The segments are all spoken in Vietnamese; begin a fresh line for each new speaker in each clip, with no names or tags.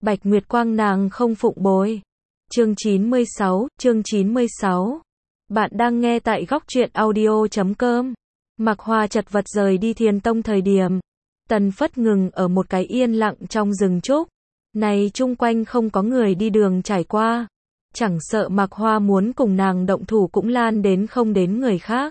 Bạch Nguyệt Quang nàng không phụng bồi. Chương 96. Bạn đang nghe tại góc truyện audio.com. Mạc Hoa chật vật rời đi Thiền Tông thời điểm, Tần Phất ngừng ở một cái yên lặng trong rừng trúc. Này chung quanh không có người đi đường trải qua. Chẳng sợ Mạc Hoa muốn cùng nàng động thủ cũng lan đến không đến người khác.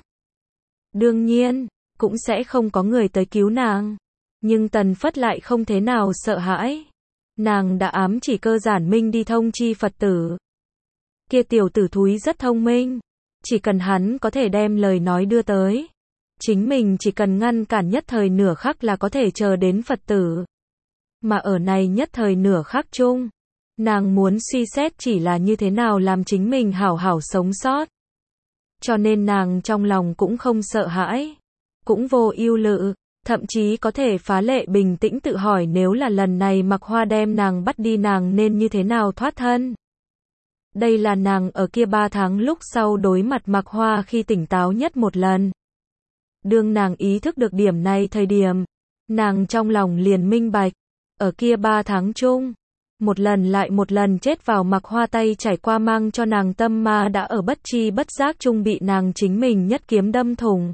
Đương nhiên, cũng sẽ không có người tới cứu nàng. Nhưng Tần Phất lại không thế nào sợ hãi. Nàng đã ám chỉ Cơ Giản Minh đi thông chi Phật tử. Kia tiểu tử thúi rất thông minh. Chỉ cần hắn có thể đem lời nói đưa tới. Chính mình chỉ cần ngăn cản nhất thời nửa khắc là có thể chờ đến Phật tử. Mà ở này nhất thời nửa khắc chung, nàng muốn suy xét chỉ là như thế nào làm chính mình hảo hảo sống sót. Cho nên nàng trong lòng cũng không sợ hãi, cũng vô ưu lự, thậm chí có thể phá lệ bình tĩnh tự hỏi nếu là lần này Mạc Hoa đem nàng bắt đi nàng nên như thế nào thoát thân. Đây là nàng ở kia 3 tháng lúc sau đối mặt Mạc Hoa khi tỉnh táo nhất một lần. Đương nàng ý thức được điểm này thời điểm, nàng trong lòng liền minh bạch, ở kia 3 tháng chung, một lần lại một lần chết vào Mạc Hoa tay trải qua mang cho nàng tâm ma đã ở bất chi bất giác chung bị nàng chính mình nhất kiếm đâm thủng.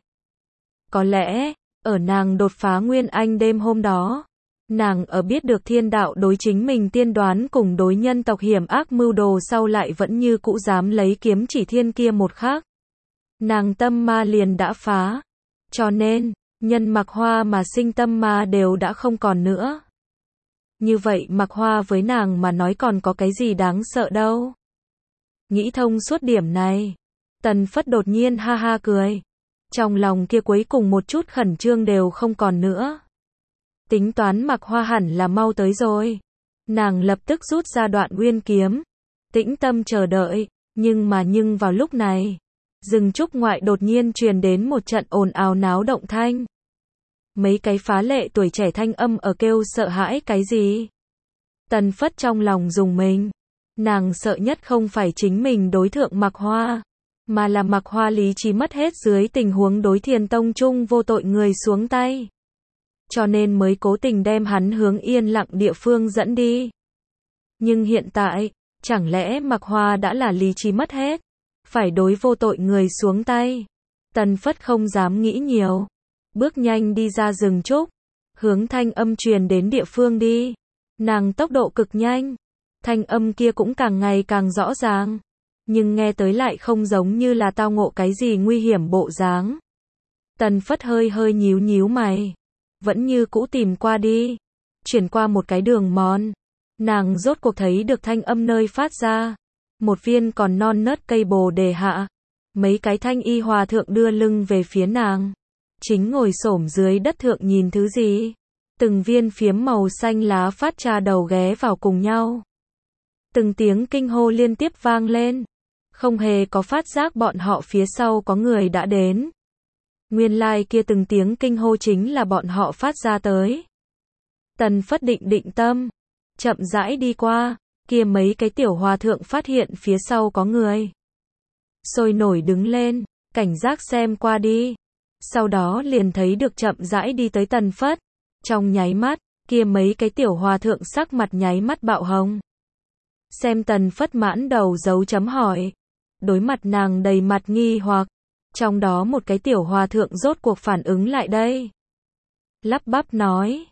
Có lẽ, ở nàng đột phá Nguyên Anh đêm hôm đó, nàng ở biết được thiên đạo đối chính mình tiên đoán cùng đối nhân tộc hiểm ác mưu đồ sau lại vẫn như cũ dám lấy kiếm chỉ thiên kia một khắc. Nàng tâm ma liền đã phá. Cho nên, nhân Mạc Hoa mà sinh tâm ma đều đã không còn nữa. Như vậy Mạc Hoa với nàng mà nói còn có cái gì đáng sợ đâu. Nghĩ thông suốt điểm này, Tần Phất đột nhiên ha ha cười. Trong lòng kia cuối cùng một chút khẩn trương đều không còn nữa. Tính toán Mạc Hoa hẳn là mau tới rồi. Nàng lập tức rút ra đoạn nguyên kiếm. Tĩnh tâm chờ đợi, nhưng vào lúc này, rừng trúc ngoại đột nhiên truyền đến một trận ồn ào náo động thanh. Mấy cái phá lệ tuổi trẻ thanh âm ở kêu sợ hãi cái gì. Tần Phất trong lòng rùng mình. Nàng sợ nhất không phải chính mình đối thượng Mạc Hoa, mà là Mạc Hoa lý trí mất hết dưới tình huống đối Thiền Tông chung vô tội người xuống tay. Cho nên mới cố tình đem hắn hướng yên lặng địa phương dẫn đi. Nhưng hiện tại, chẳng lẽ Mạc Hoa đã là lý trí mất hết, phải đối vô tội người xuống tay. Tần Phất không dám nghĩ nhiều, bước nhanh đi ra rừng trúc, hướng thanh âm truyền đến địa phương đi. Nàng tốc độ cực nhanh, thanh âm kia cũng càng ngày càng rõ ràng, nhưng nghe tới lại không giống như là tao ngộ cái gì nguy hiểm bộ dáng. Tần Phất hơi nhíu mày, vẫn như cũ tìm qua đi, chuyển qua một cái đường mòn, nàng rốt cuộc thấy được thanh âm nơi phát ra. Một viên còn non nớt cây bồ đề hạ, mấy cái thanh y hòa thượng đưa lưng về phía nàng, chính ngồi xổm dưới đất thượng nhìn thứ gì. Từng viên phiếm màu xanh lá phát trà đầu ghé vào cùng nhau. Từng tiếng kinh hô liên tiếp vang lên, không hề có phát giác bọn họ phía sau có người đã đến. Nguyên lai kia từng tiếng kinh hô chính là bọn họ phát ra tới. Tần Phất định tâm, chậm rãi đi qua. Kia mấy cái tiểu hòa thượng phát hiện phía sau có người, sôi nổi đứng lên, cảnh giác xem qua đi. Sau đó liền thấy được chậm rãi đi tới Tần Phất. Trong nháy mắt, kia mấy cái tiểu hòa thượng sắc mặt nháy mắt bạo hồng. Xem Tần Phất mãn đầu dấu chấm hỏi. Đối mặt nàng đầy mặt nghi hoặc. Trong đó một cái tiểu hòa thượng rốt cuộc phản ứng lại đây. Lắp bắp nói,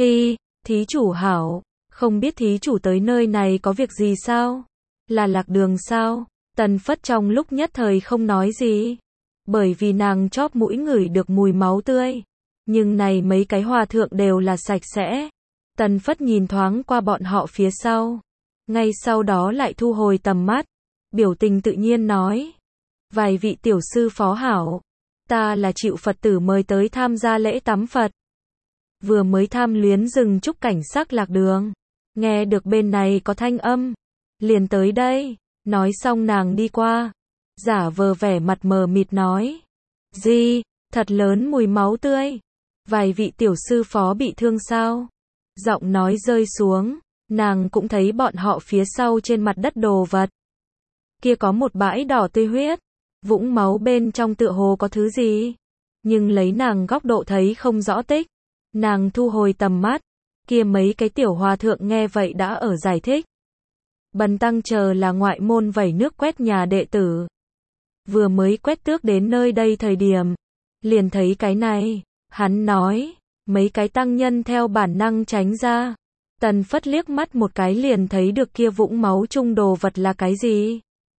thí chủ hảo. Không biết thí chủ tới nơi này có việc gì sao? Là lạc đường sao? Tần Phất trong lúc nhất thời không nói gì. Bởi vì nàng chóp mũi ngửi được mùi máu tươi. Nhưng này mấy cái hòa thượng đều là sạch sẽ. Tần Phất nhìn thoáng qua bọn họ phía sau. Ngay sau đó lại thu hồi tầm mắt. Biểu tình tự nhiên nói. Vài vị tiểu sư phó hảo. Ta là chịu Phật tử mời tới tham gia lễ tắm Phật. Vừa mới tham luyến rừng trúc cảnh sắc lạc đường. Nghe được bên này có thanh âm, liền tới đây. Nói xong nàng đi qua, giả vờ vẻ mặt mờ mịt nói, gì, thật lớn mùi máu tươi. Vài vị tiểu sư phó bị thương sao? Giọng nói rơi xuống, nàng cũng thấy bọn họ phía sau trên mặt đất đồ vật. Kia có một bãi đỏ tươi huyết, vũng máu bên trong tựa hồ có thứ gì. Nhưng lấy nàng góc độ thấy không rõ tích. Nàng thu hồi tầm mắt, Kia mấy cái tiểu hòa thượng nghe vậy đã ở giải thích. Bần tăng chờ là ngoại môn vẩy nước quét nhà đệ tử. Vừa mới quét tước đến nơi đây thời điểm, liền thấy cái này. Hắn nói, mấy cái tăng nhân theo bản năng tránh ra. Tần Phất liếc mắt một cái liền thấy được kia vũng máu chung đồ vật là cái gì?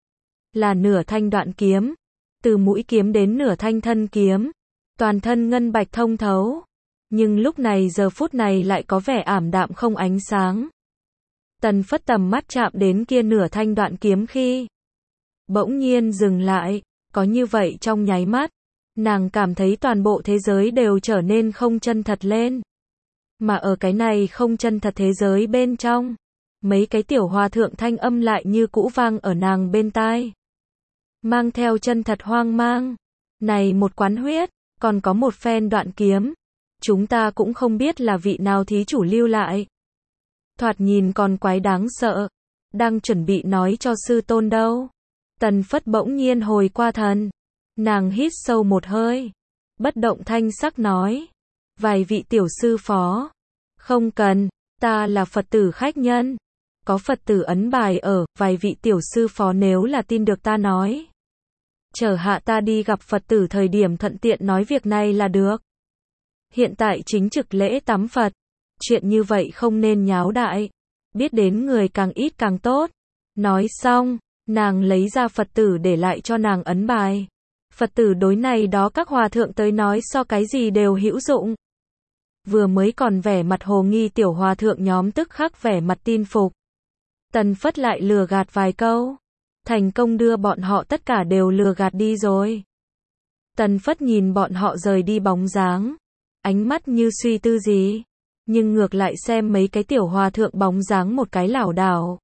Là nửa thanh đoạn kiếm. Từ mũi kiếm đến nửa thanh thân kiếm. Toàn thân ngân bạch thông thấu. Nhưng lúc này giờ phút này lại có vẻ ảm đạm không ánh sáng. Tần Phất tầm mắt chạm đến kia nửa thanh đoạn kiếm khi bỗng nhiên dừng lại, có như vậy trong nháy mắt, nàng cảm thấy toàn bộ thế giới đều trở nên không chân thật lên. Mà ở cái này không chân thật thế giới bên trong, mấy cái tiểu hòa thượng thanh âm lại như cũ vang ở nàng bên tai. Mang theo chân thật hoang mang, này một quán huyết, còn có một phen đoạn kiếm, chúng ta cũng không biết là vị nào thí chủ lưu lại. Thoạt nhìn còn quái đáng sợ, đang chuẩn bị nói cho sư tôn đâu. Tần Phất bỗng nhiên hồi qua thần, nàng hít sâu một hơi, bất động thanh sắc nói, vài vị tiểu sư phó, không cần, ta là Phật tử khách nhân, có Phật tử ấn bài ở, vài vị tiểu sư phó nếu là tin được ta nói, chở hạ ta đi gặp Phật tử thời điểm thuận tiện nói việc này là được. Hiện tại chính trực lễ tắm Phật, chuyện như vậy không nên nháo đại, biết đến người càng ít càng tốt. Nói xong, nàng lấy ra Phật tử để lại cho nàng ấn bài. Phật tử đối này đó các hòa thượng tới nói so cái gì đều hữu dụng. Vừa mới còn vẻ mặt hồ nghi tiểu hòa thượng nhóm tức khắc vẻ mặt tin phục. Tần Phất lại lừa gạt vài câu, thành công đưa bọn họ tất cả đều lừa gạt đi rồi. Tần Phất nhìn bọn họ rời đi bóng dáng, ánh mắt như suy tư gì, nhưng ngược lại xem mấy cái tiểu hòa thượng bóng dáng một cái lảo đảo.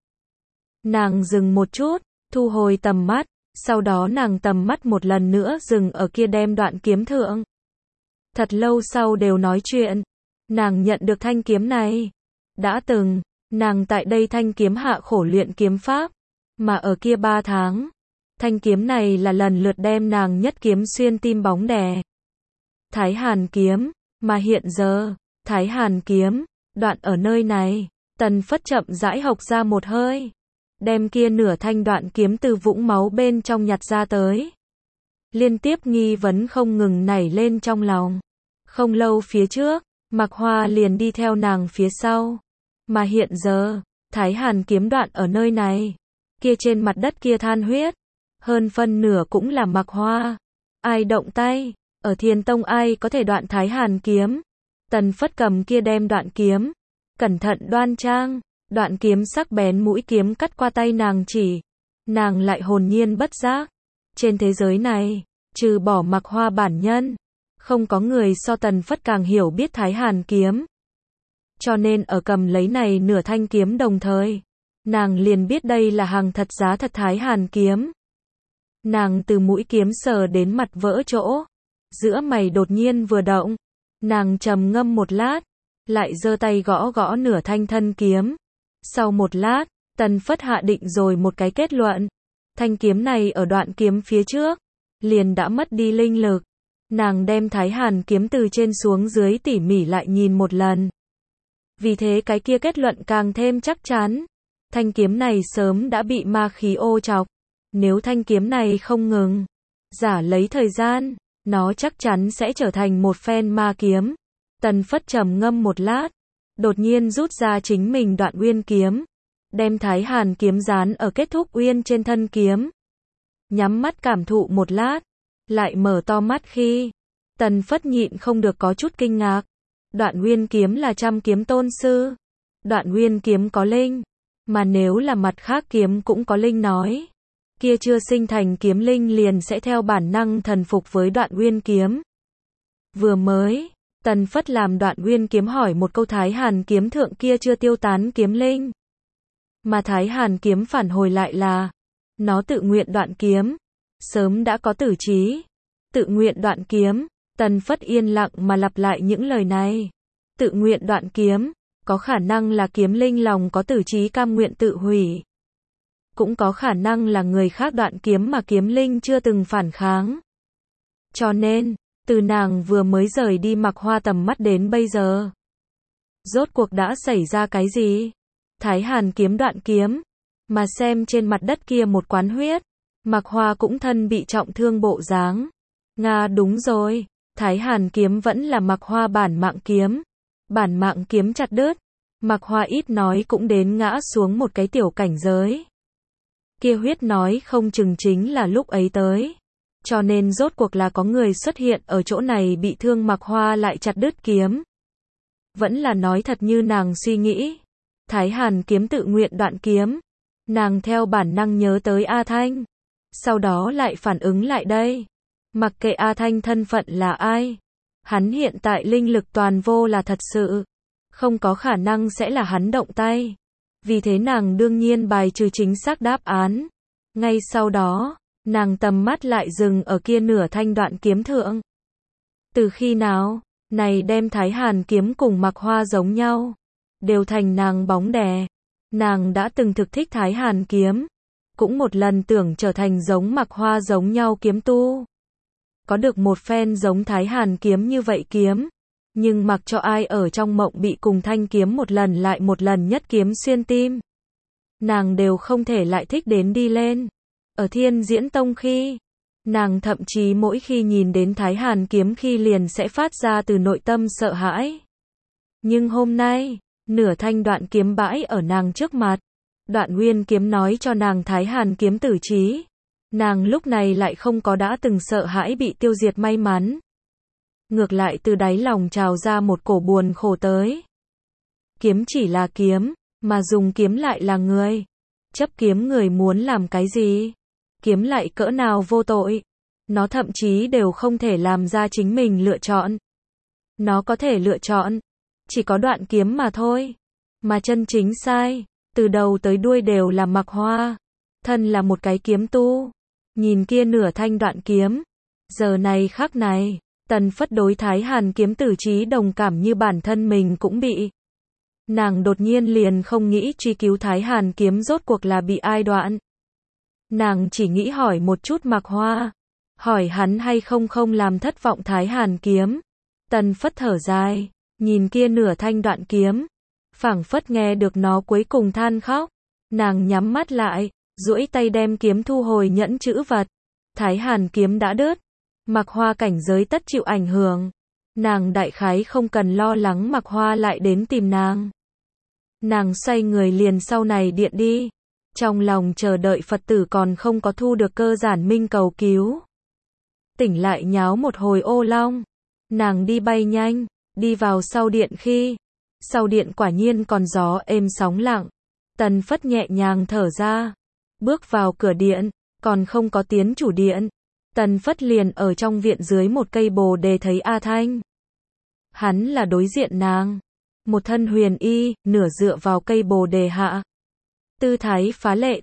Nàng dừng một chút, thu hồi tầm mắt, sau đó nàng tầm mắt một lần nữa dừng ở kia đem đoạn kiếm thượng. Thật lâu sau đều nói chuyện, nàng nhận được thanh kiếm này. Đã từng, nàng tại đây thanh kiếm hạ khổ luyện kiếm pháp, mà ở kia 3 tháng, thanh kiếm này là lần lượt đem nàng nhất kiếm xuyên tim bóng đè. Thái Hàn kiếm, mà hiện giờ, Thái Hàn kiếm, đoạn ở nơi này. Tần Phất chậm rãi hộc ra một hơi, đem kia nửa thanh đoạn kiếm từ vũng máu bên trong nhặt ra tới. Liên tiếp nghi vấn không ngừng nảy lên trong lòng. Không lâu phía trước, Mạc Hoa liền đi theo nàng phía sau. Mà hiện giờ, Thái Hàn kiếm đoạn ở nơi này. Kia trên mặt đất kia than huyết, hơn phân nửa cũng là Mạc Hoa. Ai động tay, ở Thiên Tông ai có thể đoạn Thái Hàn kiếm. Tần Phất cầm kia đem đoạn kiếm, cẩn thận đoan trang, đoạn kiếm sắc bén mũi kiếm cắt qua tay nàng chỉ. Nàng lại hồn nhiên bất giác. Trên thế giới này, trừ bỏ Mạc Hoa bản nhân, không có người so Tần Phất càng hiểu biết Thái Hàn kiếm. Cho nên ở cầm lấy này nửa thanh kiếm đồng thời, nàng liền biết đây là hàng thật giá thật Thái Hàn kiếm. Nàng từ mũi kiếm sờ đến mặt vỡ chỗ, giữa mày đột nhiên vừa động, nàng trầm ngâm một lát, lại giơ tay gõ gõ nửa thanh thân kiếm. Sau một lát, Tần Phất hạ định rồi một cái kết luận, thanh kiếm này ở đoạn kiếm phía trước, liền đã mất đi linh lực. Nàng đem Thái Hàn kiếm từ trên xuống dưới tỉ mỉ lại nhìn một lần. Vì thế cái kia kết luận càng thêm chắc chắn. Thanh kiếm này sớm đã bị ma khí ô chọc. Nếu thanh kiếm này không ngừng, giả lấy thời gian, nó chắc chắn sẽ trở thành một phen ma kiếm. Tần Phất trầm ngâm một lát, đột nhiên rút ra chính mình đoạn uyên kiếm, đem Thái Hàn kiếm dán ở kết thúc uyên trên thân kiếm. Nhắm mắt cảm thụ một lát, lại mở to mắt khi, Tần Phất nhịn không được có chút kinh ngạc. Đoạn uyên kiếm là trăm kiếm tôn sư. Đoạn uyên kiếm có linh, mà nếu là mặt khác kiếm cũng có linh nói, kia chưa sinh thành kiếm linh liền sẽ theo bản năng thần phục với đoạn uyên kiếm. Vừa mới, Tần Phất làm đoạn uyên kiếm hỏi một câu Thái Hàn kiếm thượng kia chưa tiêu tán kiếm linh. Mà Thái Hàn kiếm phản hồi lại là, nó tự nguyện đoạn kiếm, sớm đã có tử trí. Tự nguyện đoạn kiếm, Tần Phất yên lặng mà lặp lại những lời này. Tự nguyện đoạn kiếm, có khả năng là kiếm linh lòng có tử trí cam nguyện tự hủy. Cũng có khả năng là người khác đoạn kiếm mà kiếm linh chưa từng phản kháng. Cho nên, từ nàng vừa mới rời đi Mạc Hoa tầm mắt đến bây giờ, Rốt cuộc đã xảy ra cái gì? Thái Hàn kiếm đoạn kiếm, mà xem trên mặt đất kia một quán huyết, Mạc Hoa cũng thân bị trọng thương bộ dáng. Nga đúng rồi, Thái Hàn kiếm vẫn là Mạc Hoa bản mạng kiếm. Bản mạng kiếm chặt đứt, Mạc Hoa ít nói cũng đến ngã xuống một cái tiểu cảnh giới. Kia huyết nói không chừng chính là lúc ấy tới. Cho nên rốt cuộc là có người xuất hiện ở chỗ này bị thương Mạc Hoa lại chặt đứt kiếm. Vẫn là nói thật như nàng suy nghĩ. Thái Hàn kiếm tự nguyện đoạn kiếm. Nàng theo bản năng nhớ tới A Thanh. Sau đó lại phản ứng lại đây. Mặc kệ A Thanh thân phận là ai. Hắn hiện tại linh lực toàn vô là thật sự. Không có khả năng sẽ là hắn động tay. Vì thế nàng đương nhiên bài trừ chính xác đáp án. Ngay sau đó, nàng tầm mắt lại dừng ở kia nửa thanh đoạn kiếm thượng. Từ khi nào, này đem Thái Hàn kiếm cùng Mạc Hoa giống nhau, đều thành nàng bóng đè. Nàng đã từng thực thích Thái Hàn kiếm, cũng một lần tưởng trở thành giống Mạc Hoa giống nhau kiếm tu. Có được một phen giống Thái Hàn kiếm như vậy kiếm, nhưng mặc cho ai ở trong mộng bị cùng thanh kiếm một lần lại một lần nhất kiếm xuyên tim. Nàng đều không thể lại thích đến đi lên. Ở Thiên Diễn Tông khi, nàng thậm chí mỗi khi nhìn đến Thái Hàn kiếm khi liền sẽ phát ra từ nội tâm sợ hãi. Nhưng hôm nay, nửa thanh đoạn kiếm bãi ở nàng trước mặt. Đoạn nguyên kiếm nói cho nàng Thái Hàn kiếm tử trí. Nàng lúc này lại không có đã từng sợ hãi bị tiêu diệt may mắn. Ngược lại từ đáy lòng trào ra một cổ buồn khổ tới. Kiếm chỉ là kiếm, mà dùng kiếm lại là người. Chấp kiếm người muốn làm cái gì? Kiếm lại cỡ nào vô tội? Nó thậm chí đều không thể làm ra chính mình lựa chọn. Nó có thể lựa chọn, chỉ có đoạn kiếm mà thôi. Mà chân chính sai, từ đầu tới đuôi đều là Mạc Hoa. Thân là một cái kiếm tu. Nhìn kia nửa thanh đoạn kiếm. Giờ này khắc này, Tần Phất đối Thái Hàn kiếm tử trí đồng cảm như bản thân mình cũng bị. Nàng đột nhiên liền không nghĩ truy cứu Thái Hàn kiếm rốt cuộc là bị ai đoạn. Nàng chỉ nghĩ hỏi một chút Mạc Hoa. Hỏi hắn hay không không làm thất vọng Thái Hàn kiếm. Tần Phất thở dài, nhìn kia nửa thanh đoạn kiếm. Phảng phất nghe được nó cuối cùng than khóc. Nàng nhắm mắt lại, duỗi tay đem kiếm thu hồi nhẫn chữ vật. Thái Hàn kiếm đã đứt. Mạc Hoa cảnh giới tất chịu ảnh hưởng. Nàng đại khái không cần lo lắng Mạc Hoa lại đến tìm nàng. Nàng xoay người liền sau này điện đi. Trong lòng chờ đợi Phật tử còn không có thu được Cơ Giản Minh cầu cứu. Tỉnh lại nháo một hồi ô long. Nàng đi bay nhanh, đi vào sau điện khi. Sau điện quả nhiên còn gió êm sóng lặng. Tần Phất nhẹ nhàng thở ra. Bước vào cửa điện, còn không có tiến chủ điện. Tần Phất liền ở trong viện dưới một cây bồ đề thấy A Thanh. Hắn là đối diện nàng. Một thân huyền y, nửa dựa vào cây bồ đề hạ. Tư thái phá lệ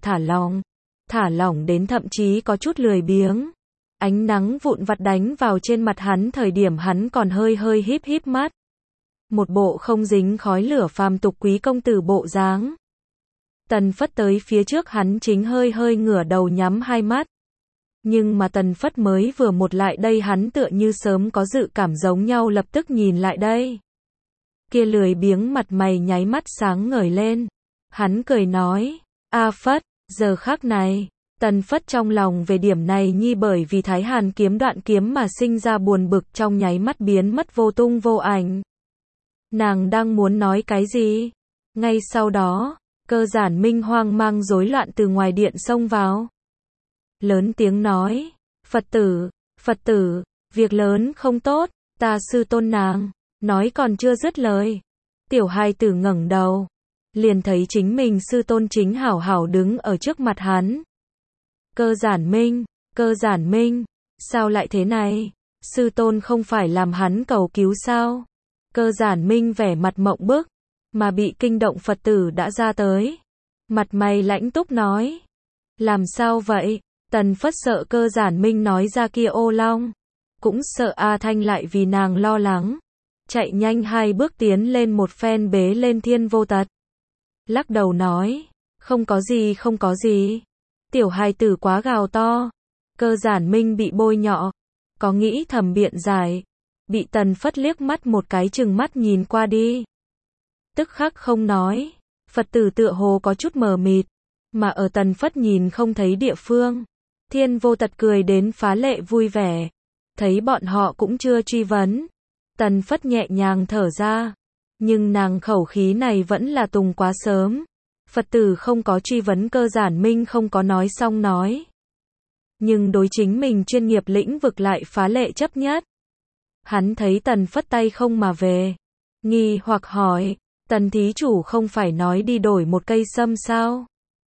thả lỏng đến thậm chí có chút lười biếng. Ánh nắng vụn vặt đánh vào trên mặt hắn thời điểm hắn còn hơi híp híp mắt. Một bộ không dính khói lửa phàm tục quý công tử bộ dáng. Tần Phất tới phía trước hắn chính hơi ngửa đầu nhắm hai mắt. Nhưng mà Tần Phất mới vừa một lại đây hắn tựa như sớm có dự cảm giống nhau lập tức nhìn lại đây. Kia lười biếng mặt mày nháy mắt sáng ngời lên. Hắn cười nói, A Phất, giờ khắc này, Tần Phất trong lòng về điểm này nhi bởi vì Thái Hàn kiếm đoạn kiếm mà sinh ra buồn bực trong nháy mắt biến mất vô tung vô ảnh. Nàng đang muốn nói cái gì? Ngay sau đó, Cơ Giản Minh hoang mang rối loạn từ ngoài điện xông vào. Lớn tiếng nói, Phật tử, việc lớn không tốt, ta sư tôn nàng. Nói còn chưa dứt lời. Tiểu hài tử ngẩng đầu. Liền thấy chính mình sư tôn chính hảo hảo đứng ở trước mặt hắn. Cơ Giản Minh, sao lại thế này? Sư tôn không phải làm hắn cầu cứu sao? Cơ Giản Minh vẻ mặt mộng bức, mà bị kinh động Phật tử đã ra tới. Mặt mày lãnh túc nói. Làm sao vậy? Tần Phất sợ Cơ Giản Minh nói ra kia ô long. Cũng sợ A Thanh lại vì nàng lo lắng. Chạy nhanh hai bước tiến lên một phen bế lên Thiên Vô Tật. Lắc đầu nói. Không có gì. Tiểu hài tử quá gào to. Cơ Giản Minh bị bôi nhọ. Có nghĩ thầm biện giải. Bị Tần Phất liếc mắt một cái chừng mắt nhìn qua đi. tức khắc không nói. Phật tử tựa hồ có chút mờ mịt, mà ở Tần Phất nhìn không thấy địa phương. Thiên Vô Tật cười đến phá lệ vui vẻ. Thấy bọn họ cũng chưa truy vấn. Tần Phất nhẹ nhàng thở ra. Nhưng nàng khẩu khí này vẫn là tùng quá sớm. Phật tử không có truy vấn cơ giản minh không có nói xong nói. Nhưng đối chính mình chuyên nghiệp lĩnh vực lại phá lệ chấp nhất. Hắn thấy Tần Phất tay không mà về. Nghi hoặc hỏi, Tần thí chủ không phải nói đi đổi một cây sâm sao?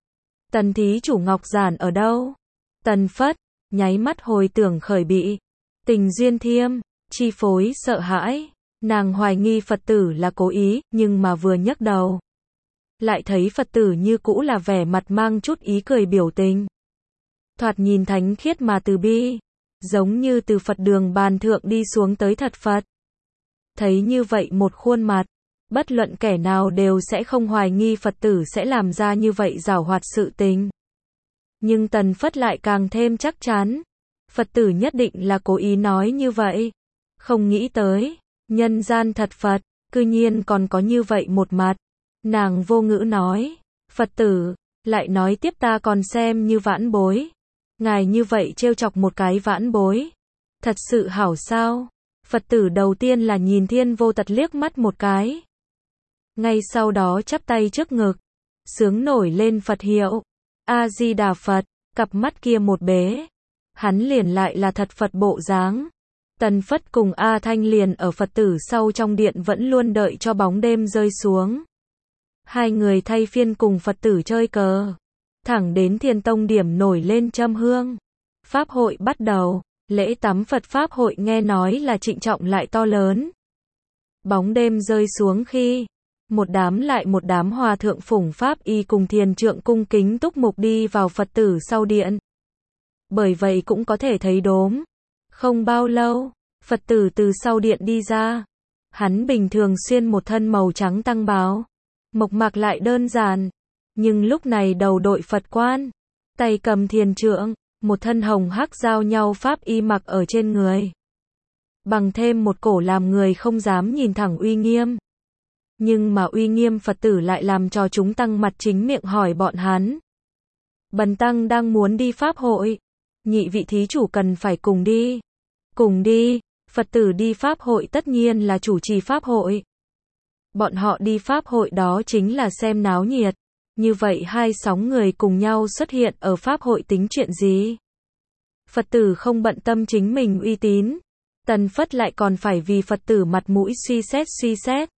Tần thí chủ ngọc giản ở đâu? Tần Phất, nháy mắt hồi tưởng khởi bị. Tình duyên thiêm, chi phối sợ hãi. Nàng hoài nghi Phật tử là cố ý, nhưng mà vừa nhấc đầu. Lại thấy Phật tử như cũ là vẻ mặt mang chút ý cười biểu tình. Thoạt nhìn thánh khiết mà từ bi. Giống như từ Phật đường bàn thượng đi xuống tới thật Phật. Thấy như vậy một khuôn mặt. Bất luận kẻ nào đều sẽ không hoài nghi Phật tử sẽ làm ra như vậy giảo hoạt sự tình. Nhưng Tần Phất lại càng thêm chắc chắn. Phật tử nhất định là cố ý nói như vậy. Không nghĩ tới, nhân gian thật Phật, cư nhiên còn có như vậy một mặt. Nàng vô ngữ nói, Phật tử, lại nói tiếp ta còn xem như vãn bối. Ngài như vậy trêu chọc một cái vãn bối. Thật sự hảo sao? Phật tử đầu tiên là nhìn Thiên Vô Tật liếc mắt một cái. Ngay sau đó chắp tay trước ngực. Sướng nổi lên Phật hiệu. A-di-đà Phật, cặp mắt kia một bế. Hắn liền lại là thật Phật bộ dáng. Tần Phất cùng A Thanh liền ở Phật tử sau trong điện vẫn luôn đợi cho bóng đêm rơi xuống. Hai người thay phiên cùng Phật tử chơi cờ. Thẳng đến Thiên Tông điểm nổi lên châm hương. Pháp hội bắt đầu. Lễ tắm Phật Pháp hội nghe nói là trịnh trọng lại to lớn. Bóng đêm rơi xuống khi một đám lại một đám hòa thượng phủng Pháp y cùng thiền trượng cung kính túc mục đi vào Phật tử sau điện. Bởi vậy cũng có thể thấy đốm. Không bao lâu, Phật tử từ sau điện đi ra. Hắn bình thường xuyên một thân màu trắng tăng bào. Mộc mạc lại đơn giản. Nhưng lúc này đầu đội Phật quan. Tay cầm thiền trượng. Một thân hồng hắc giao nhau Pháp y mặc ở trên người. Bằng thêm một cổ làm người không dám nhìn thẳng uy nghiêm. Nhưng mà uy nghiêm Phật tử lại làm cho chúng tăng mặt chính miệng hỏi bọn hắn. Bần tăng đang muốn đi Pháp hội. Nhị vị thí chủ cần phải cùng đi. Cùng đi, Phật tử đi Pháp hội tất nhiên là chủ trì Pháp hội. Bọn họ đi Pháp hội đó chính là xem náo nhiệt. Như vậy hai sóng người cùng nhau xuất hiện ở Pháp hội tính chuyện gì? Phật tử không bận tâm chính mình uy tín. Tần Phất lại còn phải vì Phật tử mặt mũi suy xét.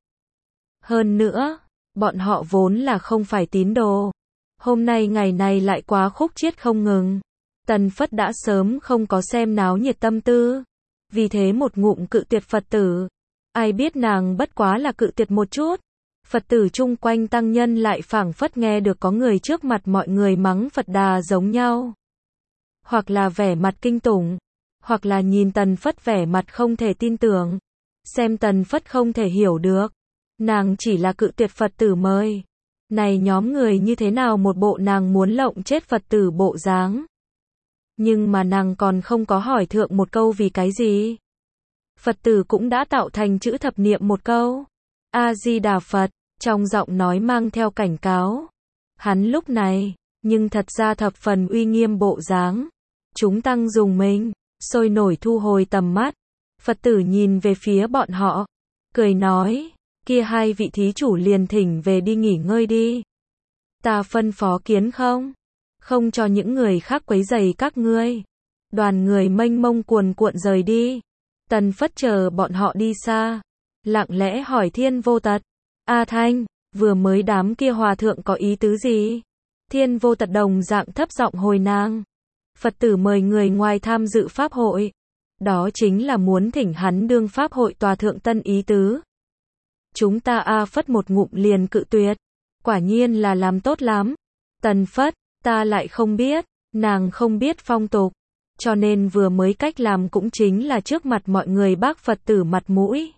Hơn nữa, bọn họ vốn là không phải tín đồ. Hôm nay ngày này lại quá khúc chiết không ngừng. Tần Phất đã sớm không có xem náo nhiệt tâm tư. Vì thế một ngụm cự tuyệt Phật tử. Ai biết nàng bất quá là cự tuyệt một chút. Phật tử chung quanh tăng nhân lại phảng phất nghe được có người trước mặt mọi người mắng Phật Đà giống nhau. Hoặc là vẻ mặt kinh tủng. Hoặc là nhìn Tần Phất vẻ mặt không thể tin tưởng. Xem Tần Phất không thể hiểu được. Nàng chỉ là cự tuyệt Phật tử mời. Này nhóm người như thế nào một bộ nàng muốn lộng chết Phật tử bộ dáng. Nhưng mà nàng còn không có hỏi thượng một câu vì cái gì. Phật tử cũng đã tạo thành chữ thập niệm một câu. A-di-đà Phật, trong giọng nói mang theo cảnh cáo. Hắn lúc này, nhưng thật ra thập phần uy nghiêm bộ dáng. Chúng tăng dùng mình, sôi nổi thu hồi tầm mắt. Phật tử nhìn về phía bọn họ, cười nói, kia hai vị thí chủ liền thỉnh về đi nghỉ ngơi đi. Ta phân phó kiến không? Không cho những người khác quấy rầy các ngươi. Đoàn người mênh mông cuồn cuộn rời đi. Tần Phất chờ bọn họ đi xa. Lặng lẽ hỏi Thiên Vô Tật. A Thanh, vừa mới đám kia hòa thượng có ý tứ gì? Thiên Vô Tật đồng dạng thấp giọng hồi nàng. Phật tử mời người ngoài tham dự Pháp hội. Đó chính là muốn thỉnh hắn đương Pháp hội tòa thượng tân ý tứ. Chúng ta A Phất một ngụm liền cự tuyệt. Quả nhiên là làm tốt lắm. Tần Phất, ta lại không biết. Nàng không biết phong tục. Cho nên vừa mới cách làm cũng chính là trước mặt mọi người bác Phật tử mặt mũi.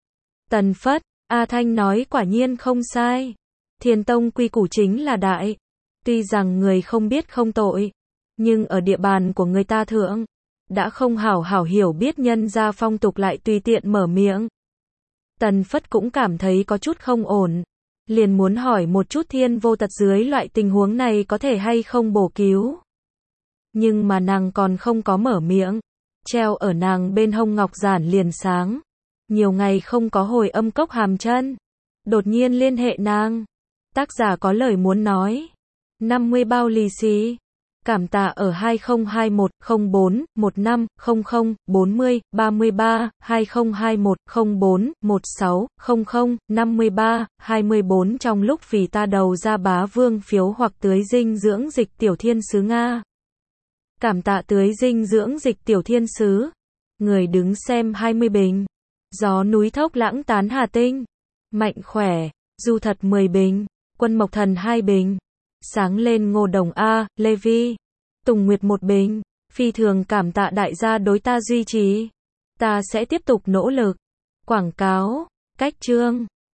Tần Phất, A Thanh nói quả nhiên không sai. Thiền tông quy củ chính là đại. Tuy rằng người không biết không tội. Nhưng ở địa bàn của người ta thượng. Đã không hảo hảo hiểu biết nhân gia phong tục lại tùy tiện mở miệng. Tần Phất cũng cảm thấy có chút không ổn. liền muốn hỏi một chút Thiên Vô Tật dưới loại tình huống này có thể hay không bổ cứu. Nhưng mà nàng còn không có mở miệng, treo ở nàng bên hông ngọc giản liền sáng. Nhiều ngày không có hồi âm cốc hàm chân, đột nhiên liên hệ nàng. Tác giả có lời muốn nói. 50 bao lì xì. Cảm tạ ở 2021 04 15 00 40 33 2021 04 16 00 53 24 trong lúc vì ta đầu ra bá vương phiếu hoặc tưới dinh dưỡng dịch tiểu thiên sứ Nga. Cảm tạ tưới dinh dưỡng dịch tiểu thiên sứ. Người đứng xem 20 bình. Gió núi thốc lãng tán Hà Tinh. Mạnh khỏe, du thật 10 bình. Quân Mộc Thần 2 bình. Sáng lên Ngô Đồng A, Lê Vi. Tùng Nguyệt 1 bình. Phi thường cảm tạ đại gia đối ta duy trì. Ta sẽ tiếp tục nỗ lực. Quảng cáo, cách chương.